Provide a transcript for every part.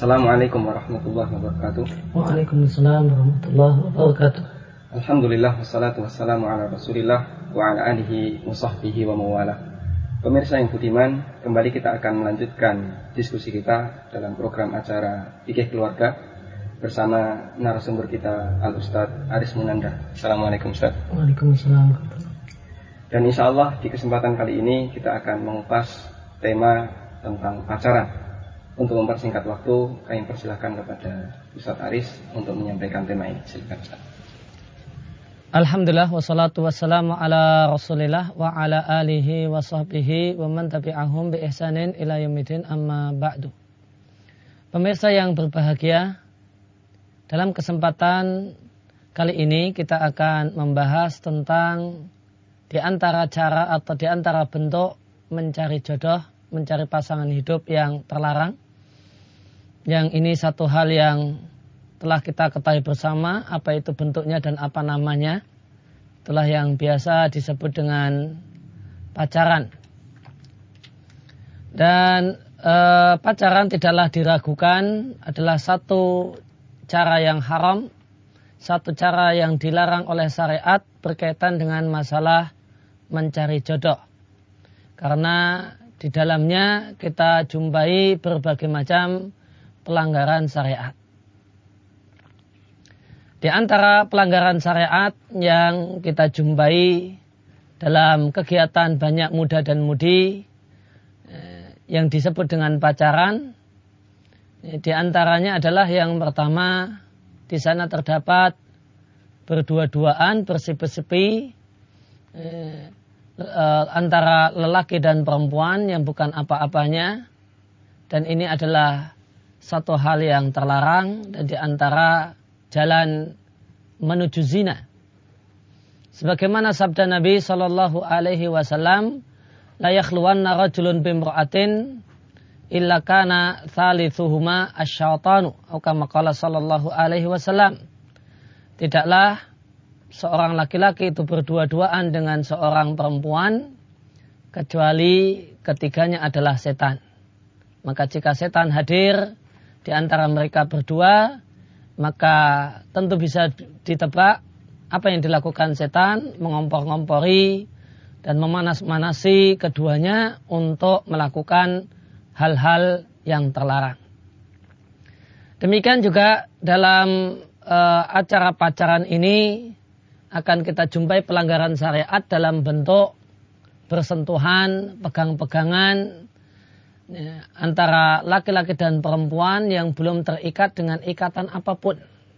Assalamualaikum warahmatullahi wabarakatuh. Waalaikumsalam warahmatullahi wabarakatuh. Alhamdulillah wassalatu wassalamu ala Rasulillah wa ala alihi wa sahbihi wa mawalah. Pemirsa yang budiman, kembali kita akan melanjutkan diskusi kita dalam program acara Fikih Keluarga bersama narasumber kita Al-Ustadz Aris Munandar. Assalamualaikum Ustaz. Waalaikumsalam. Dan insya Allah di kesempatan kali ini kita akan mengupas tema tentang pacaran. Untuk mempersingkat waktu, kami persilahkan kepada Ustadz Aris untuk menyampaikan tema ini. Silakan Ustaz. Alhamdulillah wassalatu wassalamu ala Rasulillah wa ala alihi wa sahbihi wa man tabi'ahum bi ihsanin ila yaumidin, amma ba'du. Pemirsa yang berbahagia, dalam kesempatan kali ini kita akan membahas tentang di antara cara atau di antara bentuk mencari jodoh, mencari pasangan hidup yang terlarang. Yang ini satu hal yang telah kita ketahui bersama, apa itu bentuknya dan apa namanya. Itulah yang biasa disebut dengan pacaran. Dan pacaran tidaklah diragukan adalah satu cara yang haram, satu cara yang dilarang oleh syariat berkaitan dengan masalah mencari jodoh. Karena di dalamnya kita jumpai berbagai macam pelanggaran syariat. Di antara pelanggaran syariat yang kita jumpai dalam kegiatan banyak muda dan mudi yang disebut dengan pacaran, di antaranya adalah yang pertama, di sana terdapat berdua-duaan, bersepi-sepi antara lelaki dan perempuan yang bukan apa-apanya, dan ini adalah satu hal yang terlarang dan di antara jalan menuju zina. Sebagaimana sabda Nabi sallallahu alaihi wasallam, la yakhluwanna rajulun bimra'atin illa kana thalithuhuma asyaitanu, atau kama qala sallallahu alaihi wasallam. Tidaklah seorang laki-laki itu berdua-duaan dengan seorang perempuan kecuali ketiganya adalah setan. Maka jika setan hadir di antara mereka berdua, maka tentu bisa ditebak apa yang dilakukan setan, mengompor-ngompori dan memanas-manasi keduanya untuk melakukan hal-hal yang terlarang. Demikian juga dalam acara pacaran ini akan kita jumpai pelanggaran syariat dalam bentuk bersentuhan, pegang-pegangan antara laki-laki dan perempuan yang belum terikat dengan ikatan apapun.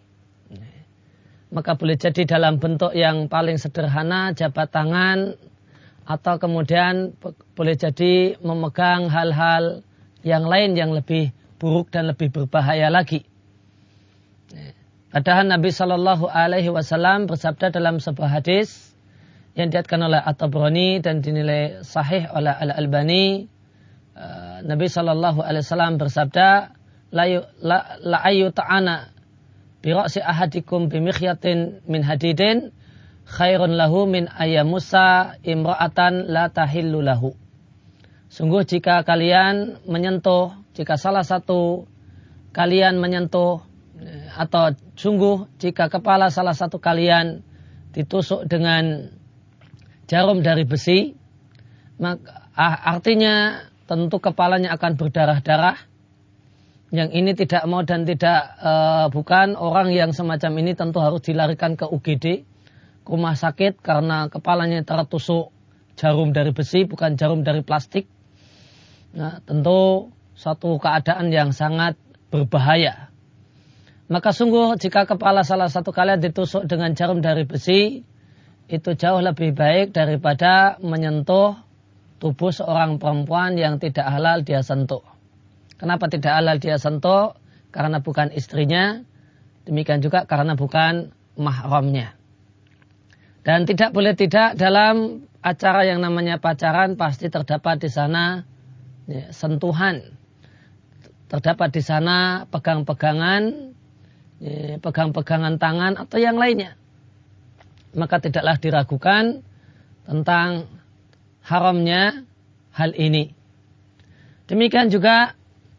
Maka boleh jadi dalam bentuk yang paling sederhana, jabat tangan, atau kemudian boleh jadi memegang hal-hal yang lain yang lebih buruk dan lebih berbahaya lagi. Padahal Nabi Shallallahu Alaihi Wasallam bersabda dalam sebuah hadis yang diriwayatkan oleh At-Tabrani dan dinilai sahih oleh Al-Albani. Nabi Shallallahu Alaihi Wasallam bersabda, la ayu ta'ana bi ra'si ahadikum bi mikhyatin min hadidin khairun lahu min ayamusa imra'atan la tahillu lahu. Sungguh jika kalian menyentuh, jika salah satu kalian menyentuh, atau sungguh jika kepala salah satu kalian ditusuk dengan jarum dari besi, maka artinya tentu kepalanya akan berdarah-darah. Yang ini tidak mau dan tidak bukan orang yang semacam ini tentu harus dilarikan ke UGD, ke rumah sakit, karena kepalanya tertusuk jarum dari besi, bukan jarum dari plastik. Nah, tentu suatu keadaan yang sangat berbahaya. Maka sungguh jika kepala salah satu kalian ditusuk dengan jarum dari besi, itu jauh lebih baik daripada menyentuh tubuh seorang perempuan yang tidak halal dia sentuh. Kenapa tidak halal dia sentuh? Karena bukan istrinya. Demikian juga karena bukan mahramnya. Dan tidak boleh tidak dalam acara yang namanya pacaran pasti terdapat di sana sentuhan. Terdapat di sana pegang-pegangan, pegang-pegangan tangan atau yang lainnya. Maka tidaklah diragukan tentang haramnya hal ini. Demikian juga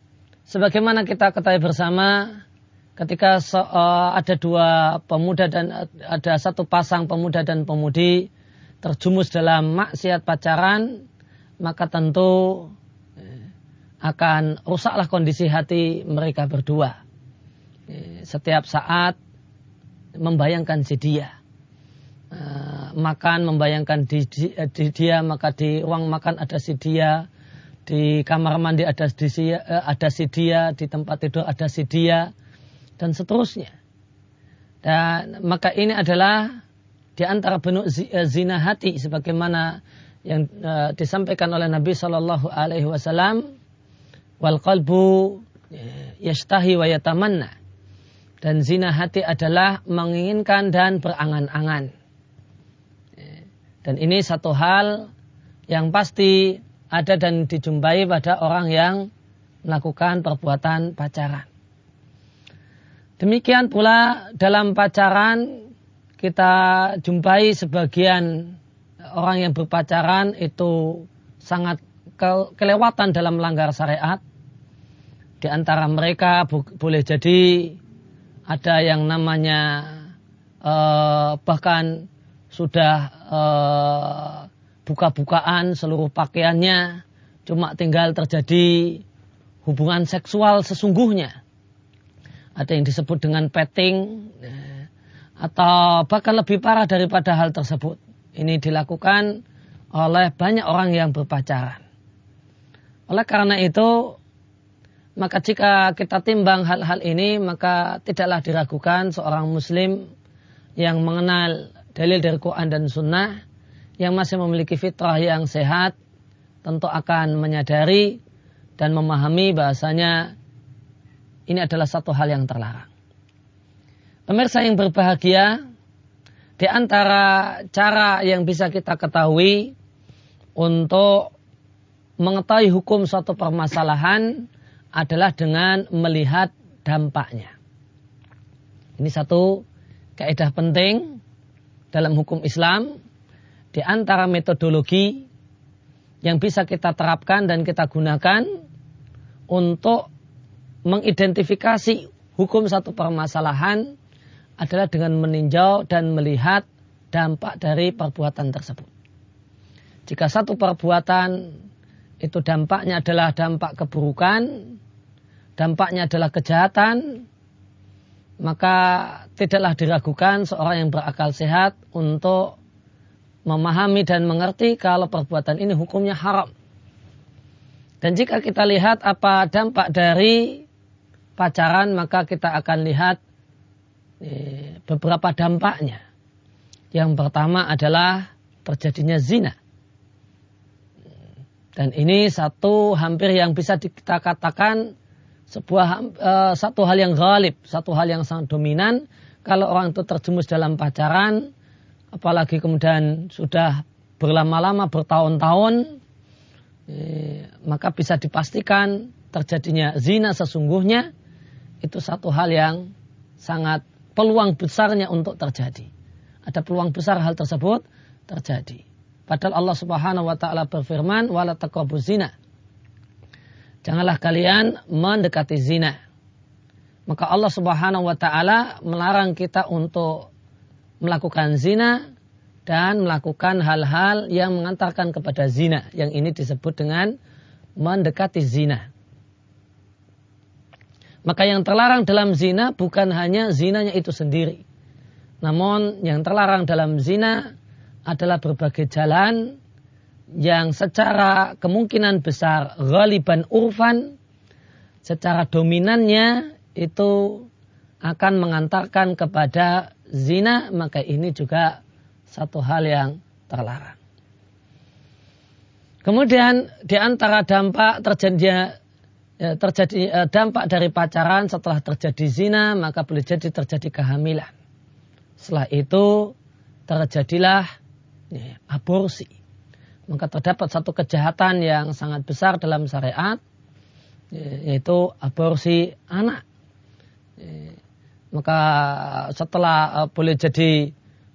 sebagaimana kita ketahui bersama, ketika ada dua pemuda dan ada satu pasang pemuda dan pemudi terjumus dalam maksiat pacaran, maka tentu akan rusaklah kondisi hati mereka berdua. Setiap saat membayangkan si dia. Makan membayangkan di dia, maka di ruang makan ada si dia, di kamar mandi ada si dia, di tempat tidur ada si dia, dan seterusnya. Dan maka ini adalah di antara bentuk zina hati, sebagaimana yang disampaikan oleh Nabi Shallallahu Alaihi Wasallam, wal qalbu yashtahi wa yatamanna. Dan zina hati adalah menginginkan dan berangan-angan. Dan ini satu hal yang pasti ada dan dijumpai pada orang yang melakukan perbuatan pacaran. Demikian pula dalam pacaran kita jumpai sebagian orang yang berpacaran itu sangat kelewatan dalam melanggar syariat. Di antara mereka boleh jadi ada yang namanya bahkan sudah buka-bukaan seluruh pakaiannya, cuma tinggal terjadi hubungan seksual sesungguhnya. Ada yang disebut dengan petting, atau bahkan lebih parah daripada hal tersebut. Ini dilakukan oleh banyak orang yang berpacaran. Oleh karena itu, maka jika kita timbang hal-hal ini, maka tidaklah diragukan seorang muslim yang mengenal dalil dari Quran dan Sunnah, yang masih memiliki fitrah yang sehat, tentu akan menyadari dan memahami bahasanya ini adalah satu hal yang terlarang. Pemirsa yang berbahagia, di antara cara yang bisa kita ketahui untuk mengetahui hukum suatu permasalahan adalah dengan melihat dampaknya. Ini satu kaidah penting dalam hukum Islam. Di antara metodologi yang bisa kita terapkan dan kita gunakan untuk mengidentifikasi hukum satu permasalahan adalah dengan meninjau dan melihat dampak dari perbuatan tersebut. Jika satu perbuatan itu dampaknya adalah dampak keburukan, dampaknya adalah kejahatan, maka tidaklah diragukan seorang yang berakal sehat untuk memahami dan mengerti kalau perbuatan ini hukumnya haram. Dan jika kita lihat apa dampak dari pacaran, maka kita akan lihat beberapa dampaknya. Yang pertama adalah terjadinya zina. Dan ini satu hampir yang bisa kita katakan satu hal yang ghalib, satu hal yang sangat dominan. Kalau orang itu terjumus dalam pacaran, apalagi kemudian sudah berlama-lama bertahun-tahun, maka bisa dipastikan terjadinya zina sesungguhnya itu satu hal yang sangat peluang besarnya untuk terjadi. Ada peluang besar hal tersebut terjadi. Padahal Allah Subhanahu wa taala berfirman, "Wala taqrabuz zina." Janganlah kalian mendekati zina. Maka Allah Subhanahu wa taala melarang kita untuk melakukan zina dan melakukan hal-hal yang mengantarkan kepada zina. Yang ini disebut dengan mendekati zina. Maka yang terlarang dalam zina bukan hanya zinanya itu sendiri. Namun yang terlarang dalam zina adalah berbagai jalan yang secara kemungkinan besar ghaliban urfan, secara dominannya itu akan mengantarkan kepada zina, maka ini juga satu hal yang terlarang. Kemudian di antara dampak terjadi dampak dari pacaran setelah terjadi zina, maka boleh jadi terjadi kehamilan. Setelah itu terjadilah aborsi. Maka terdapat satu kejahatan yang sangat besar dalam syariat, yaitu aborsi anak. Maka setelah boleh jadi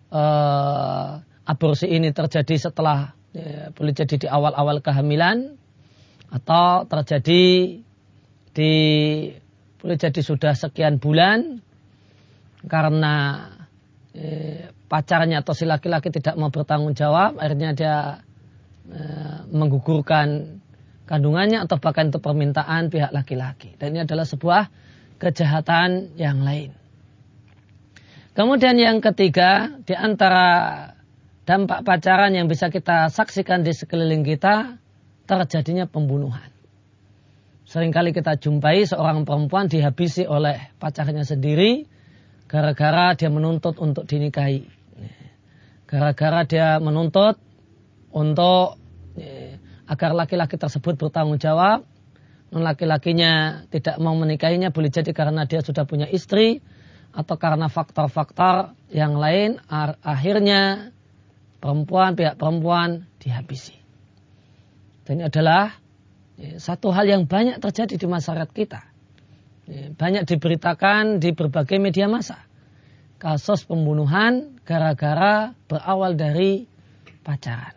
aborsi ini terjadi setelah boleh jadi di awal-awal kehamilan atau terjadi di boleh jadi sudah sekian bulan karena pacarnya atau si laki-laki tidak mau bertanggung jawab, akhirnya dia menggugurkan kandungannya atau bahkan itu permintaan pihak laki-laki. Dan ini adalah sebuah kejahatan yang lain. Kemudian yang ketiga, di antara dampak pacaran yang bisa kita saksikan di sekeliling kita, terjadinya pembunuhan. Seringkali kita jumpai seorang perempuan dihabisi oleh pacarnya sendiri gara-gara dia menuntut untuk dinikahi. Gara-gara dia menuntut untuk agar laki-laki tersebut bertanggung jawab. Laki-lakinya tidak mau menikahinya, boleh jadi karena dia sudah punya istri atau karena faktor-faktor yang lain. Akhirnya pihak perempuan dihabisi. Dan ini adalah satu hal yang banyak terjadi di masyarakat kita. Banyak diberitakan di berbagai media massa. Kasus pembunuhan gara-gara berawal dari pacaran.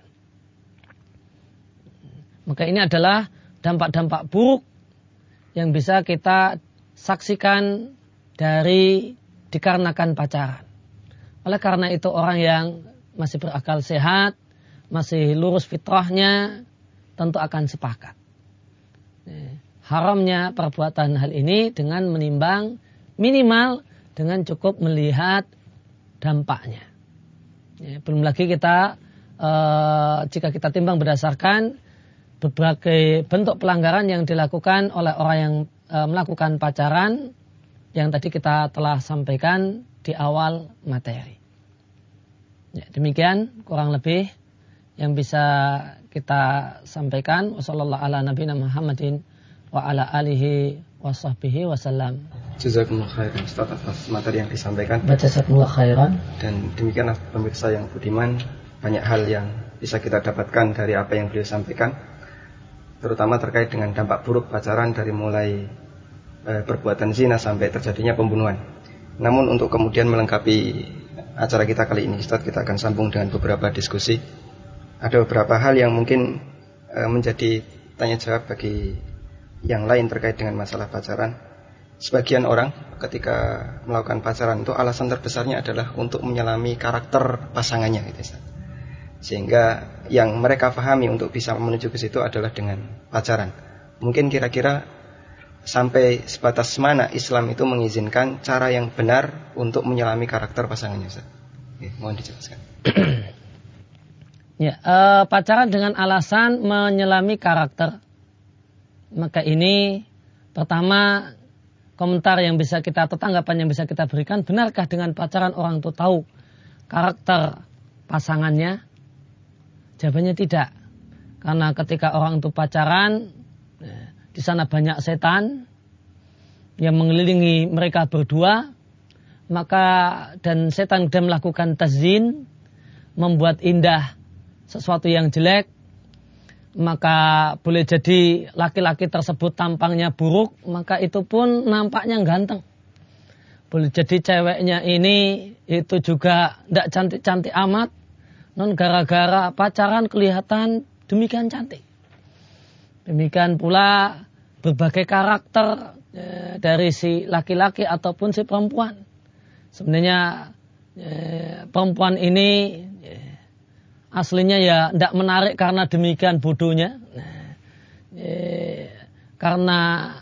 Maka ini adalah dampak-dampak buruk yang bisa kita saksikan dikarenakan pacaran. Oleh karena itu orang yang masih berakal sehat, masih lurus fitrahnya, tentu akan sepakat. Haramnya perbuatan hal ini dengan menimbang minimal dengan cukup melihat dampaknya. Belum lagi kita jika kita timbang berdasarkan berbagai bentuk pelanggaran yang dilakukan oleh orang yang melakukan pacaran yang tadi kita telah sampaikan di awal materi. Ya, demikian kurang lebih yang bisa kita sampaikan. Wassallallahu ala nabiyina Muhammadin wa ala alihi wa sahbihi wasallam. Jazakumullah khairan Ustaz atas materi yang disampaikan. Jazakumullah khairan. Dan demikianlah pemirsa yang budiman, banyak hal yang bisa kita dapatkan dari apa yang beliau sampaikan, terutama terkait dengan dampak buruk pacaran dari mulai perbuatan zina sampai terjadinya pembunuhan. Namun untuk kemudian melengkapi acara kita kali ini, Ustaz, kita akan sambung dengan beberapa diskusi. Ada beberapa hal yang mungkin menjadi tanya jawab bagi yang lain terkait dengan masalah pacaran. Sebagian orang ketika melakukan pacaran itu alasan terbesarnya adalah untuk menyelami karakter pasangannya, gitu, Ustaz. Sehingga yang mereka pahami untuk bisa menuju ke situ adalah dengan pacaran. Mungkin kira-kira sampai sebatas mana Islam itu mengizinkan cara yang benar untuk menyelami karakter pasangannya, Ustaz? Oke, mohon dijelaskan. Ya, pacaran dengan alasan menyelami karakter. Maka ini pertama komentar yang bisa kita atau tanggapan yang bisa kita berikan, benarkah dengan pacaran orang itu tahu karakter pasangannya? Jawabannya tidak. Karena ketika orang itu pacaran, di sana banyak setan yang mengelilingi mereka berdua, maka dan setan kemudian melakukan tazyin, membuat indah sesuatu yang jelek, maka boleh jadi laki-laki tersebut tampangnya buruk, maka itu pun nampaknya ganteng. Boleh jadi ceweknya ini itu juga tidak cantik-cantik amat, non gara-gara pacaran kelihatan demikian cantik. Demikian pula berbagai karakter dari si laki-laki ataupun si perempuan. Sebenarnya perempuan ini aslinya ya tidak menarik karena demikian bodohnya. Karena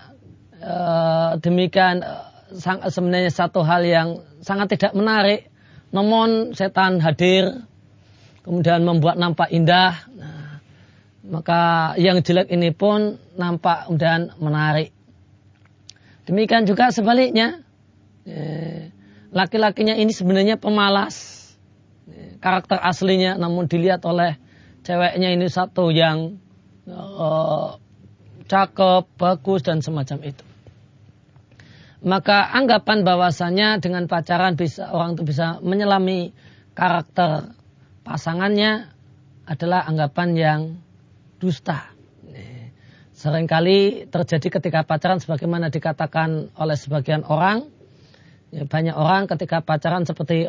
demikian sebenarnya satu hal yang sangat tidak menarik. Namun setan hadir kemudian membuat nampak indah. Maka yang jelek ini pun nampak dan menarik. Demikian juga sebaliknya, laki-lakinya ini sebenarnya pemalas, karakter aslinya, namun dilihat oleh ceweknya ini satu yang cakep, bagus dan semacam itu. Maka anggapan bahwasanya dengan pacaran orang itu bisa menyelami karakter pasangannya adalah anggapan yang dusta. Seringkali terjadi ketika pacaran sebagaimana dikatakan oleh sebagian orang. Ya, banyak orang ketika pacaran seperti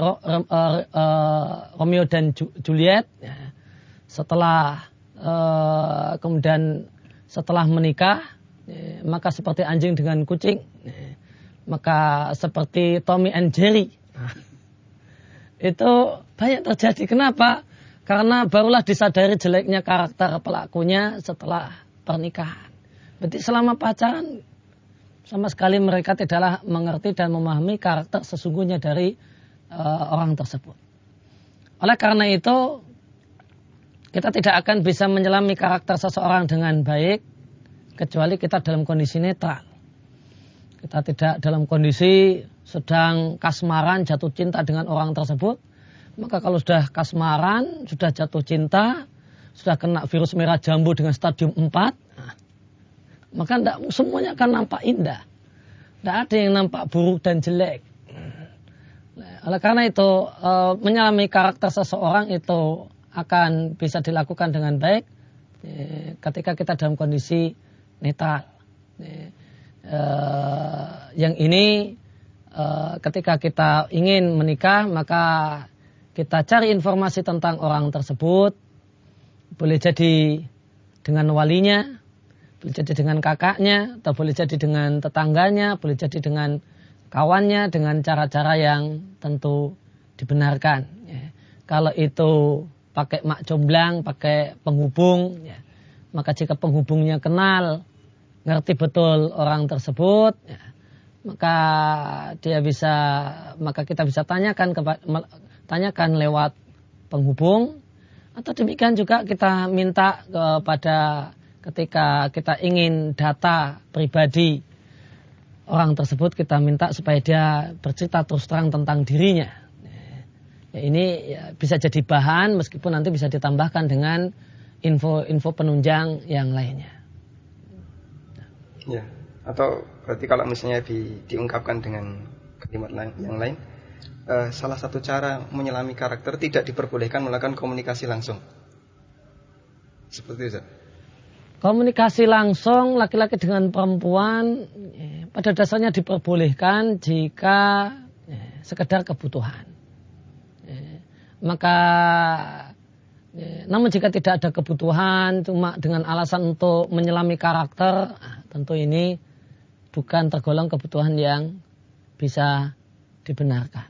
Romeo dan Juliet, ya, setelah kemudian setelah menikah, maka seperti anjing dengan kucing, maka seperti Tommy and Jerry. Itu banyak terjadi. Kenapa? Karena barulah disadari jeleknya karakter pelakunya setelah pernikahan. Berarti selama pacaran sama sekali mereka tidaklah mengerti dan memahami karakter sesungguhnya dari orang tersebut. Oleh karena itu, kita tidak akan bisa menyelami karakter seseorang dengan baik kecuali kita dalam kondisi netral. Kita tidak dalam kondisi sedang kasmaran, jatuh cinta dengan orang tersebut. Maka kalau sudah kasmaran, sudah jatuh cinta, sudah kena virus merah jambu dengan stadium 4, maka semuanya akan nampak indah. Tidak ada yang nampak buruk dan jelek. Oleh karena itu, menyelami karakter seseorang itu akan bisa dilakukan dengan baik ketika kita dalam kondisi netral. Yang ini ketika kita ingin menikah, maka kita cari informasi tentang orang tersebut. Boleh jadi dengan walinya, boleh jadi dengan kakaknya, atau boleh jadi dengan tetangganya, boleh jadi dengan kawannya, dengan cara-cara yang tentu dibenarkan. Kalau itu pakai mak comblang, pakai penghubung, maka jika penghubungnya kenal, ngerti betul orang tersebut, maka kita bisa tanyakan lewat penghubung. Atau demikian juga kita minta ketika kita ingin data pribadi orang tersebut, kita minta supaya dia bercerita terus terang tentang dirinya. Ini bisa jadi bahan meskipun nanti bisa ditambahkan dengan info penunjang yang lainnya. Ya, atau berarti kalau misalnya diungkapkan dengan kalimat yang lain, salah satu cara menyelami karakter tidak diperbolehkan melakukan komunikasi langsung. Seperti itu. Komunikasi langsung laki-laki dengan perempuan pada dasarnya diperbolehkan jika sekedar kebutuhan. Maka namun jika tidak ada kebutuhan, cuma dengan alasan untuk menyelami karakter, tentu ini bukan tergolong kebutuhan yang bisa dibenarkan.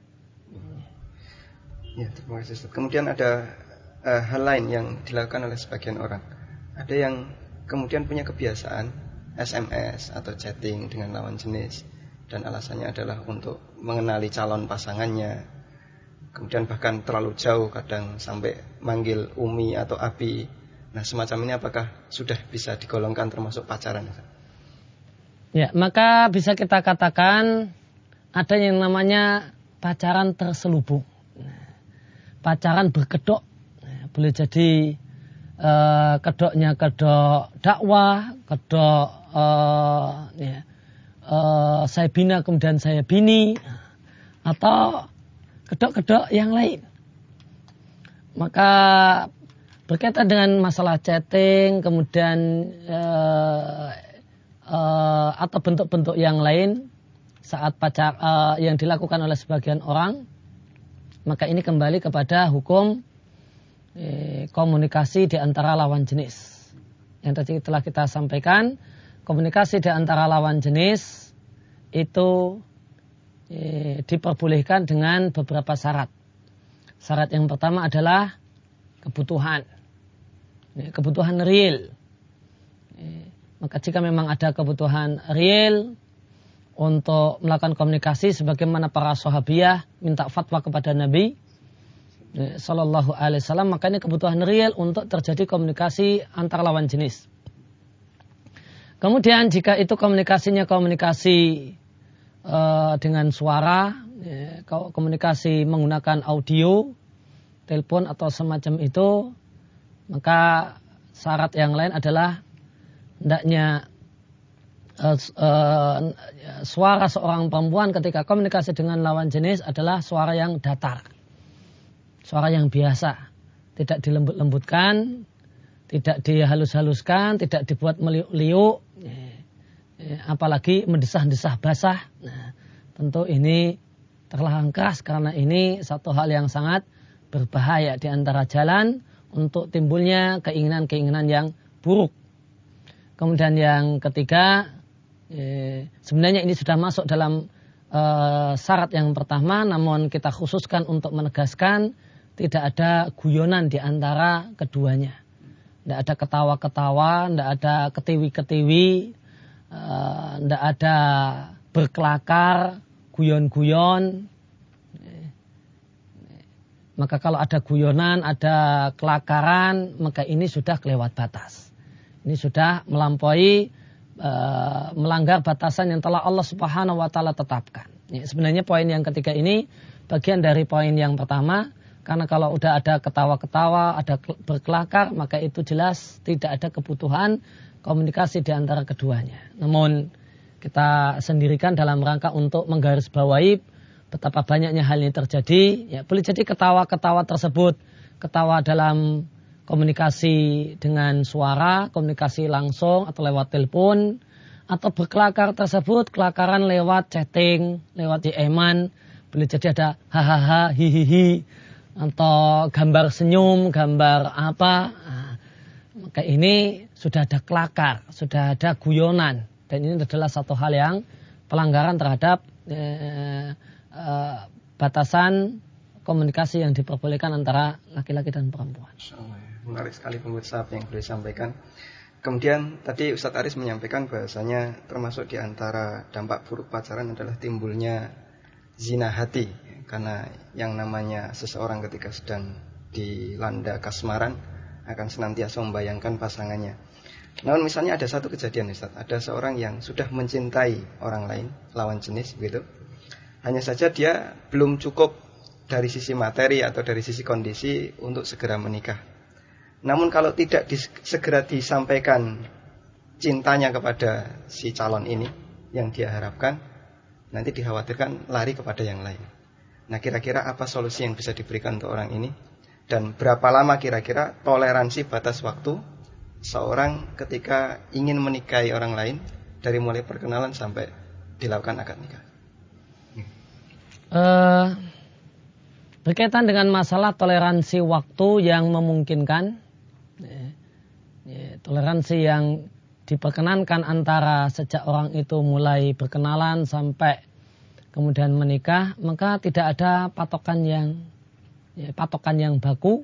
Ya, terima kasih Ustaz. Kemudian ada hal lain yang dilakukan oleh sebagian orang. Ada yang kemudian punya kebiasaan SMS atau chatting dengan lawan jenis, dan alasannya adalah untuk mengenali calon pasangannya. Kemudian bahkan terlalu jauh, kadang sampai manggil Umi atau Abi. Nah, semacam ini apakah sudah bisa digolongkan termasuk pacaran? Ya, maka bisa kita katakan ada yang namanya pacaran terselubung. Pacaran berkedok. Boleh jadi kedoknya kedok dakwah, kedok saya bina kemudian saya bini, atau kedok-kedok yang lain. Maka berkaitan dengan masalah chatting, kemudian atau bentuk-bentuk yang lain saat yang dilakukan oleh sebagian orang, maka ini kembali kepada hukum komunikasi di antara lawan jenis. Yang tadi telah kita sampaikan, komunikasi di antara lawan jenis itu diperbolehkan dengan beberapa syarat. Syarat yang pertama adalah kebutuhan. Kebutuhan real. Maka jika memang ada kebutuhan real untuk melakukan komunikasi sebagaimana para sahabiyah minta fatwa kepada Nabi Sallallahu Alaihi Wasallam, maka ini kebutuhan real untuk terjadi komunikasi antar lawan jenis. Kemudian jika itu komunikasinya komunikasi dengan suara, komunikasi menggunakan audio, telepon atau semacam itu, maka syarat yang lain adalah hendaknya suara seorang perempuan ketika komunikasi dengan lawan jenis adalah suara yang datar, suara yang biasa, tidak dilembut-lembutkan, tidak dihalus-haluskan, tidak dibuat meliuk-liuk, apalagi mendesah-desah basah. Nah, tentu ini terlarang keras karena ini satu hal yang sangat berbahaya di antara jalan untuk timbulnya keinginan-keinginan yang buruk. Kemudian yang ketiga, sebenarnya ini sudah masuk dalam syarat yang pertama, namun kita khususkan untuk menegaskan tidak ada guyonan di antara keduanya. Tidak ada ketawa-ketawa, tidak ada ketiwi-ketiwi, tidak ada berkelakar, guyon-guyon. Maka kalau ada guyonan, ada kelakaran, maka ini sudah kelewat batas. Ini sudah melampaui, melanggar batasan yang telah Allah Subhanahu wa taala tetapkan. Ya, sebenarnya poin yang ketiga ini bagian dari poin yang pertama, karena kalau udah ada ketawa-ketawa, ada berkelakar, maka itu jelas tidak ada kebutuhan komunikasi di antara keduanya. Namun kita sendirikan dalam rangka untuk menggarisbawahi betapa banyaknya hal ini terjadi. Ya, boleh jadi ketawa-ketawa tersebut, ketawa dalam komunikasi dengan suara, komunikasi langsung atau lewat telepon, atau berkelakar tersebut, kelakaran lewat chatting, lewat DM-an, boleh jadi ada hahaha, hihihi, atau gambar senyum, gambar apa. Nah, maka ini sudah ada kelakar, sudah ada guyonan, dan ini adalah satu hal yang pelanggaran terhadap batasan komunikasi yang diperbolehkan antara laki-laki dan perempuan. Menarik sekali pemirsa apa yang boleh disampaikan. Kemudian tadi Ustadz Aris menyampaikan bahwasanya termasuk di antara dampak buruk pacaran adalah timbulnya zina hati, karena yang namanya seseorang ketika sedang dilanda kasmaran akan senantiasa membayangkan pasangannya. Namun misalnya ada satu kejadian Ustadz, ada seorang yang sudah mencintai orang lain, lawan jenis begitu. Hanya saja dia belum cukup dari sisi materi atau dari sisi kondisi untuk segera menikah. Namun kalau tidak segera disampaikan cintanya kepada si calon ini yang dia harapkan, nanti dikhawatirkan lari kepada yang lain. Nah, kira-kira apa solusi yang bisa diberikan untuk orang ini? Dan berapa lama kira-kira toleransi batas waktu seorang ketika ingin menikahi orang lain, dari mulai perkenalan sampai dilakukan akad nikah? Berkaitan dengan masalah toleransi waktu yang memungkinkan, toleransi yang diperkenankan antara sejak orang itu mulai berkenalan sampai kemudian menikah, maka tidak ada patokan yang baku.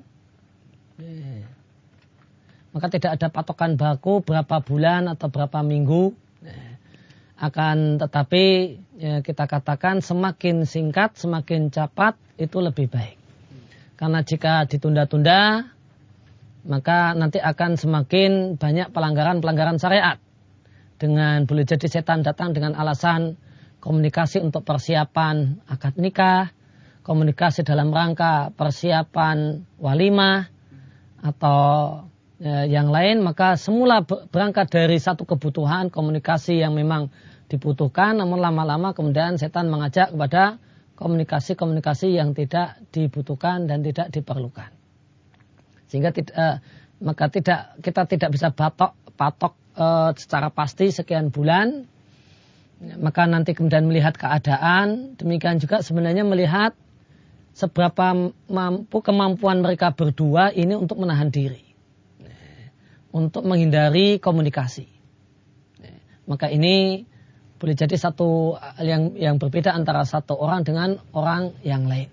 Maka tidak ada patokan baku berapa bulan atau berapa minggu. Akan tetapi kita katakan semakin singkat, semakin cepat itu lebih baik. Karena jika ditunda-tunda, maka nanti akan semakin banyak pelanggaran-pelanggaran syariat. Dengan boleh jadi setan datang dengan alasan komunikasi untuk persiapan akad nikah, komunikasi dalam rangka persiapan walimah, atau yang lain, maka semula berangkat dari satu kebutuhan komunikasi yang memang dibutuhkan, namun lama-lama kemudian setan mengajak kepada komunikasi-komunikasi yang tidak dibutuhkan dan tidak diperlukan. Sehingga kita tidak bisa patok secara pasti sekian bulan. Maka nanti kemudian melihat keadaan, demikian juga sebenarnya melihat seberapa mampu kemampuan mereka berdua ini untuk menahan diri, untuk menghindari komunikasi. Maka ini boleh jadi satu yang berbeda antara satu orang dengan orang yang lain.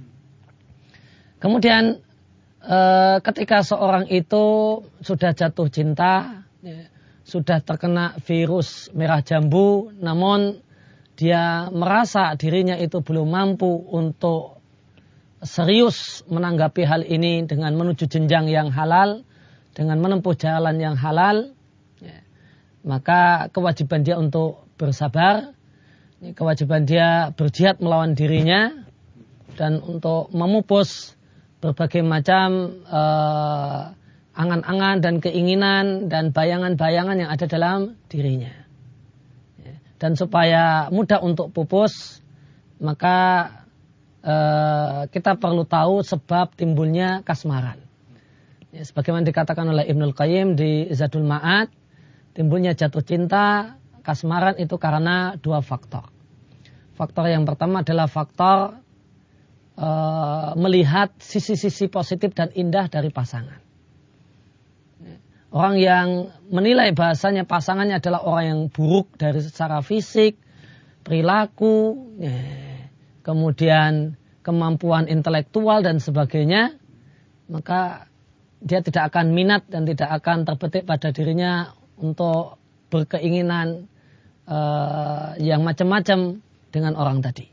Kemudian ketika seorang itu sudah jatuh cinta, sudah terkena virus merah jambu, namun dia merasa dirinya itu belum mampu untuk serius menanggapi hal ini dengan menuju jenjang yang halal, dengan menempuh jalan yang halal, maka kewajiban dia untuk bersabar, kewajiban dia berjihad melawan dirinya, dan untuk memupus berbagai macam angan-angan dan keinginan dan bayangan-bayangan yang ada dalam dirinya. Dan supaya mudah untuk pupus, maka kita perlu tahu sebab timbulnya kasmaran. Sebagaimana dikatakan oleh Ibnul Qayyim di Zadul Ma'ad, timbulnya jatuh cinta, kasmaran itu karena dua faktor. Faktor yang pertama adalah faktor melihat sisi-sisi positif dan indah dari pasangan. Orang yang menilai bahasanya pasangannya adalah orang yang buruk dari secara fisik, perilaku, kemudian kemampuan intelektual dan sebagainya, maka dia tidak akan minat dan tidak akan terbetik pada dirinya untuk berkeinginan yang macam-macam dengan orang tadi.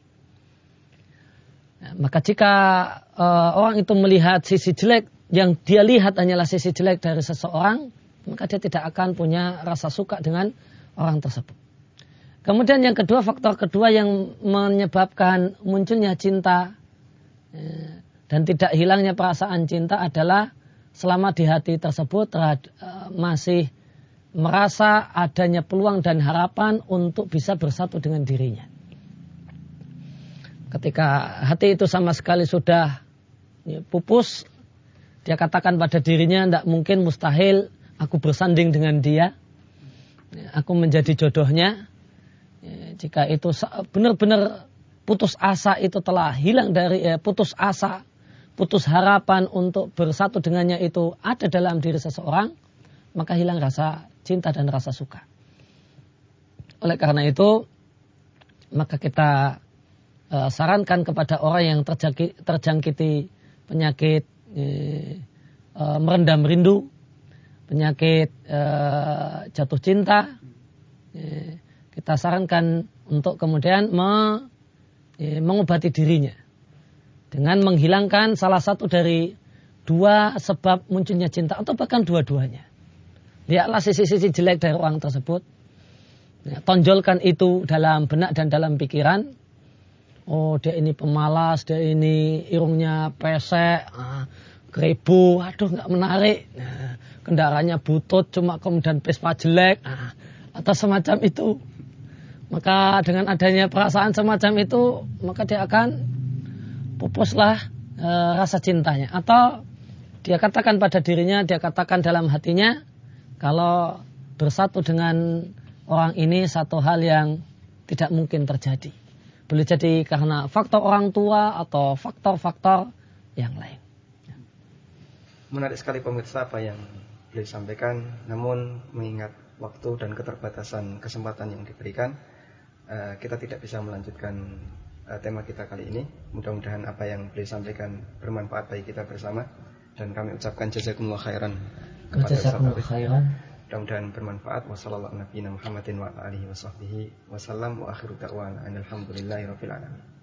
Maka jika orang itu melihat sisi jelek, yang dia lihat hanyalah sisi jelek dari seseorang, maka dia tidak akan punya rasa suka dengan orang tersebut. Kemudian yang kedua, faktor kedua yang menyebabkan munculnya cinta dan tidak hilangnya perasaan cinta adalah selama di hati tersebut masih merasa adanya peluang dan harapan untuk bisa bersatu dengan dirinya. Ketika hati itu sama sekali sudah pupus, dia katakan pada dirinya, tidak mungkin, mustahil aku bersanding dengan dia, aku menjadi jodohnya. Jika itu benar-benar putus asa itu telah hilang dari putus asa, putus harapan untuk bersatu dengannya itu ada dalam diri seseorang, maka hilang rasa cinta dan rasa suka. Oleh karena itu, maka kita sarankan kepada orang yang terjangkiti penyakit merendam rindu, penyakit jatuh cinta, kita sarankan untuk kemudian mengobati dirinya dengan menghilangkan salah satu dari dua sebab munculnya cinta atau bahkan dua-duanya. Lihatlah sisi-sisi jelek dari orang tersebut, tonjolkan itu dalam benak dan dalam pikiran. Oh, dia ini pemalas, dia ini irungnya pesek, keribu, aduh nggak menarik, kendaraannya butut, cuma kemudian Vespa jelek, atau semacam itu. Maka dengan adanya perasaan semacam itu, maka dia akan pupuslah rasa cintanya. Atau dia katakan pada dirinya, dia katakan dalam hatinya, kalau bersatu dengan orang ini satu hal yang tidak mungkin terjadi. Boleh jadi karena faktor orang tua atau faktor-faktor yang lain. Menarik sekali pemirsa apa yang beliau sampaikan. Namun mengingat waktu dan keterbatasan kesempatan yang diberikan, kita tidak bisa melanjutkan tema kita kali ini. Mudah-mudahan apa yang beliau sampaikan bermanfaat bagi kita bersama. Dan kami ucapkan jazakumullah khairan. Jazakumullah khairan. Mudah-mudahan bermanfaat. Wassallallahu ala nabiyina Muhammadin wa alihi wa sahbihi wasallam wa akhiru da'wana alhamdulillahi rabbil alamin.